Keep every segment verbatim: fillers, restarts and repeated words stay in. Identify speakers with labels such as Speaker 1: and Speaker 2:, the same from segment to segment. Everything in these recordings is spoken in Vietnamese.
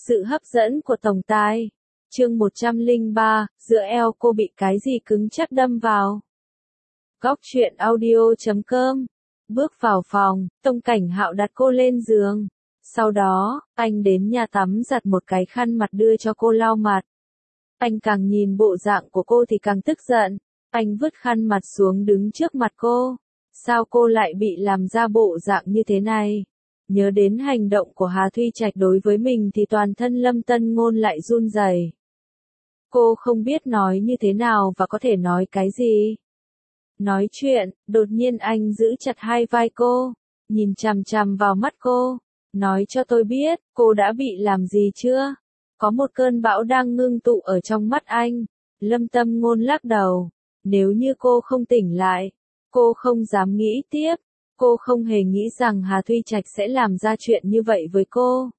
Speaker 1: Sự hấp dẫn của tổng tài. Chương một trăm lẻ ba, giữa eo cô bị cái gì cứng chắc đâm vào. Góc truyện audio chấm com. Bước vào phòng, Tông Cảnh Hạo đặt cô lên giường. Sau đó, anh đến nhà tắm giặt một cái khăn mặt đưa cho cô lau mặt. Anh càng nhìn bộ dạng của cô thì càng tức giận. Anh vứt khăn mặt xuống đứng trước mặt cô. Sao cô lại bị làm ra bộ dạng như thế này? Nhớ đến hành động của Hà Thuy Trạch đối với mình thì toàn thân Lâm Tân Ngôn lại run rẩy. Cô không biết nói như thế nào và có thể nói cái gì. Nói chuyện, đột nhiên anh giữ chặt hai vai cô, nhìn chằm chằm vào mắt cô. Nói cho tôi biết, cô đã bị làm gì chưa? Có một cơn bão đang ngưng tụ ở trong mắt anh. Lâm Tâm Ngôn lắc đầu. Nếu như cô không tỉnh lại, cô không dám nghĩ tiếp. Cô không hề nghĩ rằng Hà Thuy Trạch sẽ làm ra chuyện như vậy với cô.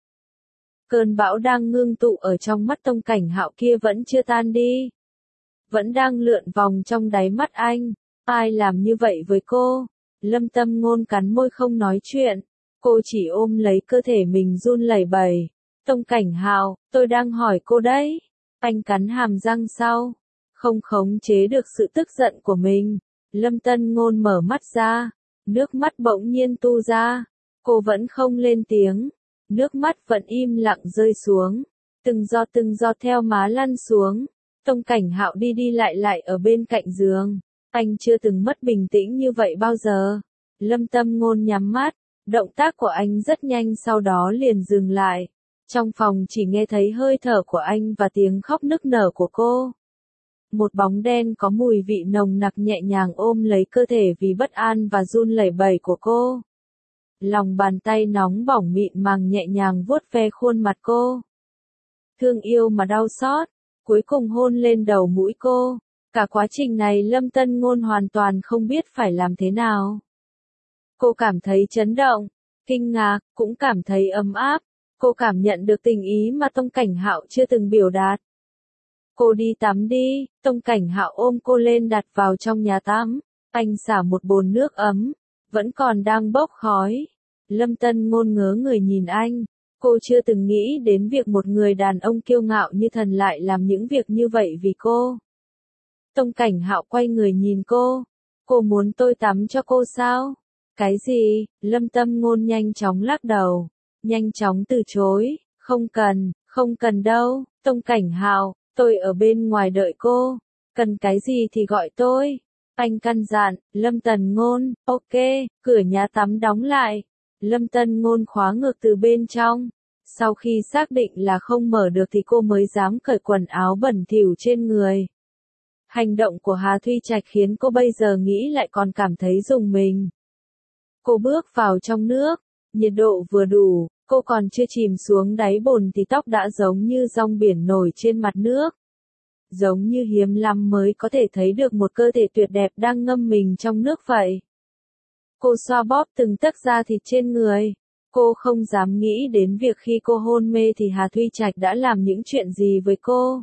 Speaker 1: Cơn bão đang ngưng tụ ở trong mắt Tông Cảnh Hạo kia vẫn chưa tan đi. Vẫn đang lượn vòng trong đáy mắt anh. Ai làm như vậy với cô? Lâm Tâm Ngôn cắn môi không nói chuyện. Cô chỉ ôm lấy cơ thể mình run lẩy bẩy. Tông Cảnh Hạo, tôi đang hỏi cô đấy. Anh cắn hàm răng sau. Không khống chế được sự tức giận của mình. Lâm Tân Ngôn mở mắt ra. Nước mắt bỗng nhiên tu ra. Cô vẫn không lên tiếng. Nước mắt vẫn im lặng rơi xuống. Từng giọt từng giọt theo má lăn xuống. Tông Cảnh Hạo đi đi lại lại ở bên cạnh giường. Anh chưa từng mất bình tĩnh như vậy bao giờ. Lâm Tâm Ngôn nhắm mắt. Động tác của anh rất nhanh sau đó liền dừng lại. Trong phòng chỉ nghe thấy hơi thở của anh và tiếng khóc nức nở của cô. Một bóng đen có mùi vị nồng nặc nhẹ nhàng ôm lấy cơ thể vì bất an và run lẩy bẩy của cô. Lòng bàn tay nóng bỏng mịn màng nhẹ nhàng vuốt ve khuôn mặt cô. Thương yêu mà đau xót, cuối cùng hôn lên đầu mũi cô. Cả quá trình này Lâm Tân Ngôn hoàn toàn không biết phải làm thế nào. Cô cảm thấy chấn động, kinh ngạc, cũng cảm thấy ấm áp. Cô cảm nhận được tình ý mà Tông Cảnh Hạo chưa từng biểu đạt. Cô đi tắm đi, Tông Cảnh Hạo ôm cô lên đặt vào trong nhà tắm. Anh xả một bồn nước ấm, vẫn còn đang bốc khói. Lâm Tân Ngôn ngớ người nhìn anh. Cô chưa từng nghĩ đến việc một người đàn ông kiêu ngạo như thần lại làm những việc như vậy vì cô. Tông Cảnh Hạo quay người nhìn cô. Cô muốn tôi tắm cho cô sao? Cái gì? Lâm Tâm Ngôn nhanh chóng lắc đầu. Nhanh chóng từ chối. Không cần, không cần đâu, Tông Cảnh Hạo. Tôi ở bên ngoài đợi cô. Cần cái gì thì gọi tôi. Anh căn dặn. Lâm Tần Ngôn, ok, cửa nhà tắm đóng lại. Lâm Tân Ngôn khóa ngược từ bên trong. Sau khi xác định là không mở được thì cô mới dám cởi quần áo bẩn thỉu trên người. Hành động của Hà Thuy Trạch khiến cô bây giờ nghĩ lại còn cảm thấy rùng mình. Cô bước vào trong nước. Nhiệt độ vừa đủ. Cô còn chưa chìm xuống đáy bồn thì tóc đã giống như rong biển nổi trên mặt nước. Giống như hiếm lắm mới có thể thấy được một cơ thể tuyệt đẹp đang ngâm mình trong nước vậy. Cô xoa bóp từng tấc da thịt trên người. Cô không dám nghĩ đến việc khi cô hôn mê thì Hà Thuy Trạch đã làm những chuyện gì với cô.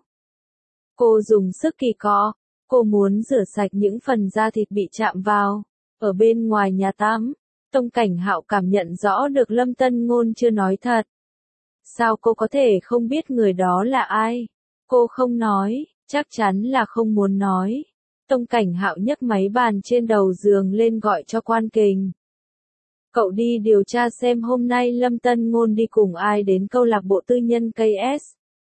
Speaker 1: Cô dùng sức kỳ cọ. Cô muốn rửa sạch những phần da thịt bị chạm vào. Ở bên ngoài nhà tắm. Tông Cảnh Hạo cảm nhận rõ được Lâm Tân Ngôn chưa nói thật. Sao cô có thể không biết người đó là ai? Cô không nói, chắc chắn là không muốn nói. Tông Cảnh Hạo nhấc máy bàn trên đầu giường lên gọi cho quan kình. Cậu đi điều tra xem hôm nay Lâm Tân Ngôn đi cùng ai đến câu lạc bộ tư nhân ca ét.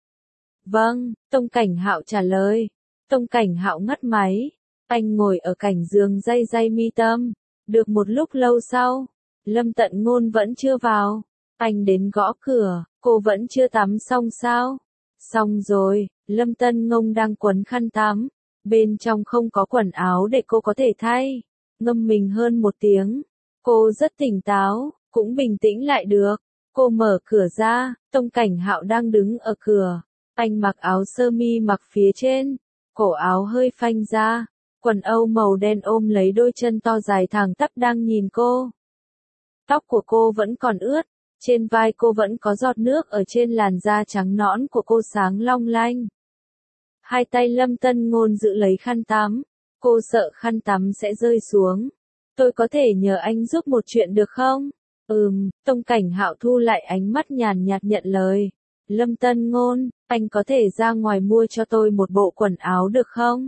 Speaker 1: Vâng, Tông Cảnh Hạo trả lời. Tông Cảnh Hạo ngắt máy. Anh ngồi ở cạnh giường day day mi tâm. Được một lúc lâu sau, Lâm Tận Ngôn vẫn chưa vào. Anh đến gõ cửa, cô vẫn chưa tắm xong sao? Xong rồi, Lâm Tân Ngôn đang quấn khăn tắm. Bên trong không có quần áo để cô có thể thay. Ngâm mình hơn một tiếng. Cô rất tỉnh táo, cũng bình tĩnh lại được. Cô mở cửa ra, Tông Cảnh Hạo đang đứng ở cửa. Anh mặc áo sơ mi mặc phía trên. Cổ áo hơi phanh ra. Quần âu màu đen ôm lấy đôi chân to dài thẳng tắp đang nhìn cô. Tóc của cô vẫn còn ướt, trên vai cô vẫn có giọt nước ở trên làn da trắng nõn của cô sáng long lanh. Hai tay Lâm Tân Ngôn giữ lấy khăn tắm, cô sợ khăn tắm sẽ rơi xuống. Tôi có thể nhờ anh giúp một chuyện được không? Ừm, Tông Cảnh Hạo thu lại ánh mắt nhàn nhạt nhận lời. Lâm Tân Ngôn, anh có thể ra ngoài mua cho tôi một bộ quần áo được không?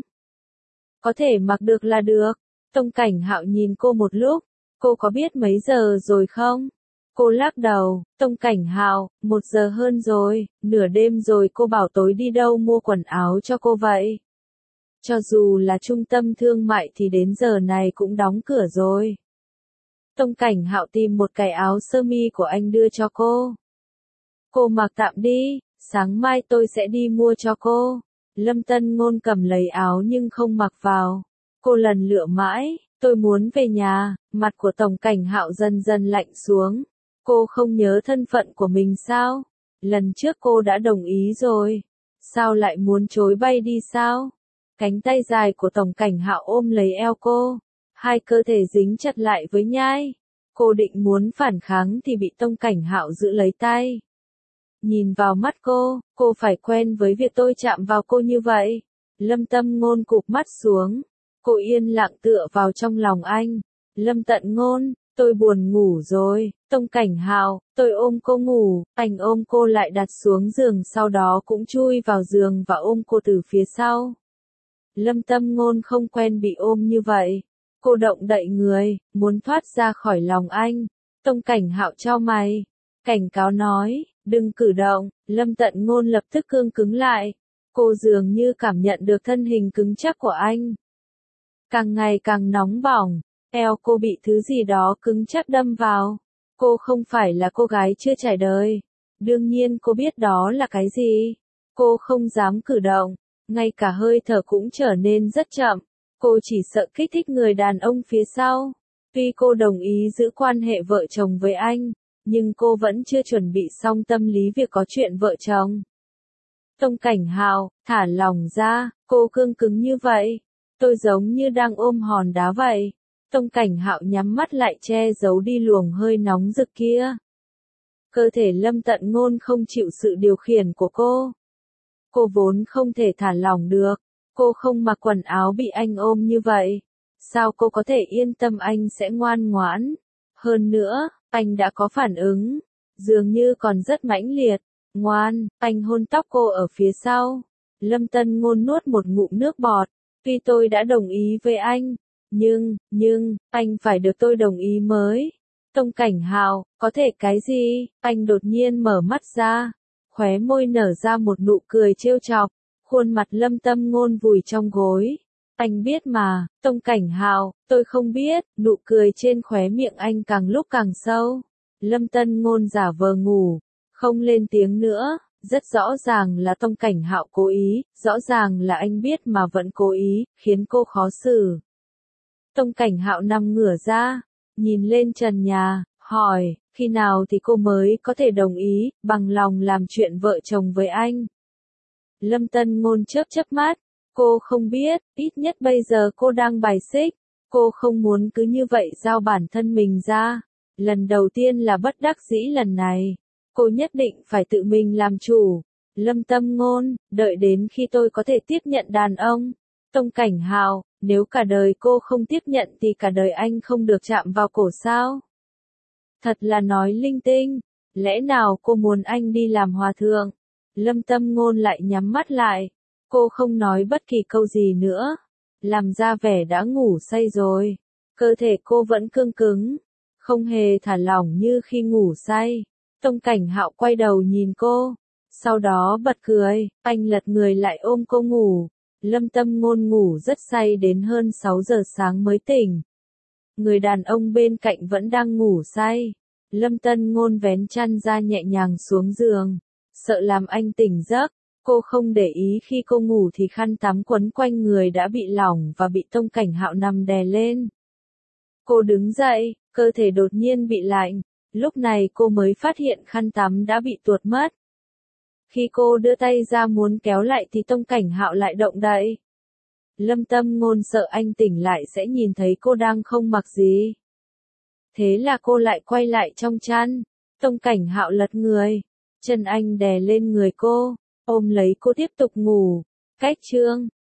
Speaker 1: Có thể mặc được là được. Tông Cảnh Hạo nhìn cô một lúc, cô có biết mấy giờ rồi không? Cô lắc đầu, Tông Cảnh Hạo, một giờ hơn rồi, nửa đêm rồi cô bảo tối đi đâu mua quần áo cho cô vậy? Cho dù là trung tâm thương mại thì đến giờ này cũng đóng cửa rồi. Tông Cảnh Hạo tìm một cái áo sơ mi của anh đưa cho cô. Cô mặc tạm đi, sáng mai tôi sẽ đi mua cho cô. Lâm Tân Ngôn cầm lấy áo nhưng không mặc vào. Cô lần lựa mãi, tôi muốn về nhà, mặt của Tông Cảnh Hạo dần dần lạnh xuống. Cô không nhớ thân phận của mình sao? Lần trước cô đã đồng ý rồi. Sao lại muốn chối bay đi sao? Cánh tay dài của Tông Cảnh Hạo ôm lấy eo cô. Hai cơ thể dính chặt lại với nhai. Cô định muốn phản kháng thì bị Tông Cảnh Hạo giữ lấy tay. Nhìn vào mắt cô, cô phải quen với việc tôi chạm vào cô như vậy. Lâm Tâm Ngôn cụp mắt xuống. Cô yên lặng tựa vào trong lòng anh. Lâm Tận Ngôn, tôi buồn ngủ rồi. Tông Cảnh Hạo, tôi ôm cô ngủ. Anh ôm cô lại đặt xuống giường, sau đó cũng chui vào giường và ôm cô từ phía sau. Lâm Tâm Ngôn không quen bị ôm như vậy. Cô động đậy người, muốn thoát ra khỏi lòng anh. Tông Cảnh Hạo chau mày, cảnh cáo nói, đừng cử động. Lâm Tận Ngôn lập tức cương cứng lại. Cô dường như cảm nhận được thân hình cứng chắc của anh. Càng ngày càng nóng bỏng, eo cô bị thứ gì đó cứng chắc đâm vào. Cô không phải là cô gái chưa trải đời. Đương nhiên cô biết đó là cái gì. Cô không dám cử động, ngay cả hơi thở cũng trở nên rất chậm. Cô chỉ sợ kích thích người đàn ông phía sau. Tuy cô đồng ý giữ quan hệ vợ chồng với anh, nhưng cô vẫn chưa chuẩn bị xong tâm lý việc có chuyện vợ chồng. Tông Cảnh Hạo, thả lòng ra, cô cương cứng như vậy. Tôi giống như đang ôm hòn đá vậy. Tông Cảnh Hạo nhắm mắt lại che giấu đi luồng hơi nóng rực kia. Cơ thể Lâm Tận Ngôn không chịu sự điều khiển của cô. Cô vốn không thể thả lỏng được. Cô không mặc quần áo bị anh ôm như vậy. Sao cô có thể yên tâm anh sẽ ngoan ngoãn? Hơn nữa, anh đã có phản ứng. Dường như còn rất mãnh liệt. Ngoan, anh hôn tóc cô ở phía sau. Lâm Tân Ngôn nuốt một ngụm nước bọt. Tuy tôi đã đồng ý với anh, nhưng, nhưng, anh phải được tôi đồng ý mới. Tông Cảnh Hạo, có thể cái gì? Anh đột nhiên mở mắt ra. Khóe môi nở ra một nụ cười trêu chọc. Khuôn mặt Lâm Tâm Ngôn vùi trong gối. Anh biết mà, Tông Cảnh Hạo, tôi không biết. Nụ cười trên khóe miệng anh càng lúc càng sâu. Lâm Tân Ngôn giả vờ ngủ, không lên tiếng nữa. Rất rõ ràng là Tông Cảnh Hạo cố ý, rõ ràng là anh biết mà vẫn cố ý, khiến cô khó xử. Tông Cảnh Hạo nằm ngửa ra, nhìn lên trần nhà, hỏi, khi nào thì cô mới có thể đồng ý, bằng lòng làm chuyện vợ chồng với anh? Lâm Tân Ngôn chớp chớp mắt, cô không biết, ít nhất bây giờ cô đang bài xích, cô không muốn cứ như vậy giao bản thân mình ra. Lần đầu tiên là bất đắc dĩ lần này. Cô nhất định phải tự mình làm chủ. Lâm Tâm Ngôn, đợi đến khi tôi có thể tiếp nhận đàn ông. Tông Cảnh Hạo, nếu cả đời cô không tiếp nhận thì cả đời anh không được chạm vào cổ sao? Thật là nói linh tinh. Lẽ nào cô muốn anh đi làm hòa thượng? Lâm Tâm Ngôn lại nhắm mắt lại. Cô không nói bất kỳ câu gì nữa. Làm ra vẻ đã ngủ say rồi. Cơ thể cô vẫn cương cứng. Không hề thả lỏng như khi ngủ say. Tông Cảnh Hạo quay đầu nhìn cô. Sau đó bật cười. Anh lật người lại ôm cô ngủ. Lâm Tâm Ngôn ngủ rất say đến hơn sáu giờ sáng mới tỉnh. Người đàn ông bên cạnh vẫn đang ngủ say. Lâm Tân Ngôn vén chăn ra nhẹ nhàng xuống giường. Sợ làm anh tỉnh giấc. Cô không để ý khi cô ngủ thì khăn tắm quấn quanh người đã bị lỏng và bị Tông Cảnh Hạo nằm đè lên. Cô đứng dậy, cơ thể đột nhiên bị lạnh. Lúc này cô mới phát hiện khăn tắm đã bị tuột mất. Khi cô đưa tay ra muốn kéo lại thì Tông Cảnh Hạo lại động đậy. Lâm Tâm Ngôn sợ anh tỉnh lại sẽ nhìn thấy cô đang không mặc gì. Thế là cô lại quay lại trong chăn. Tông Cảnh Hạo lật người. Chân anh đè lên người cô, ôm lấy cô tiếp tục ngủ. Cách chương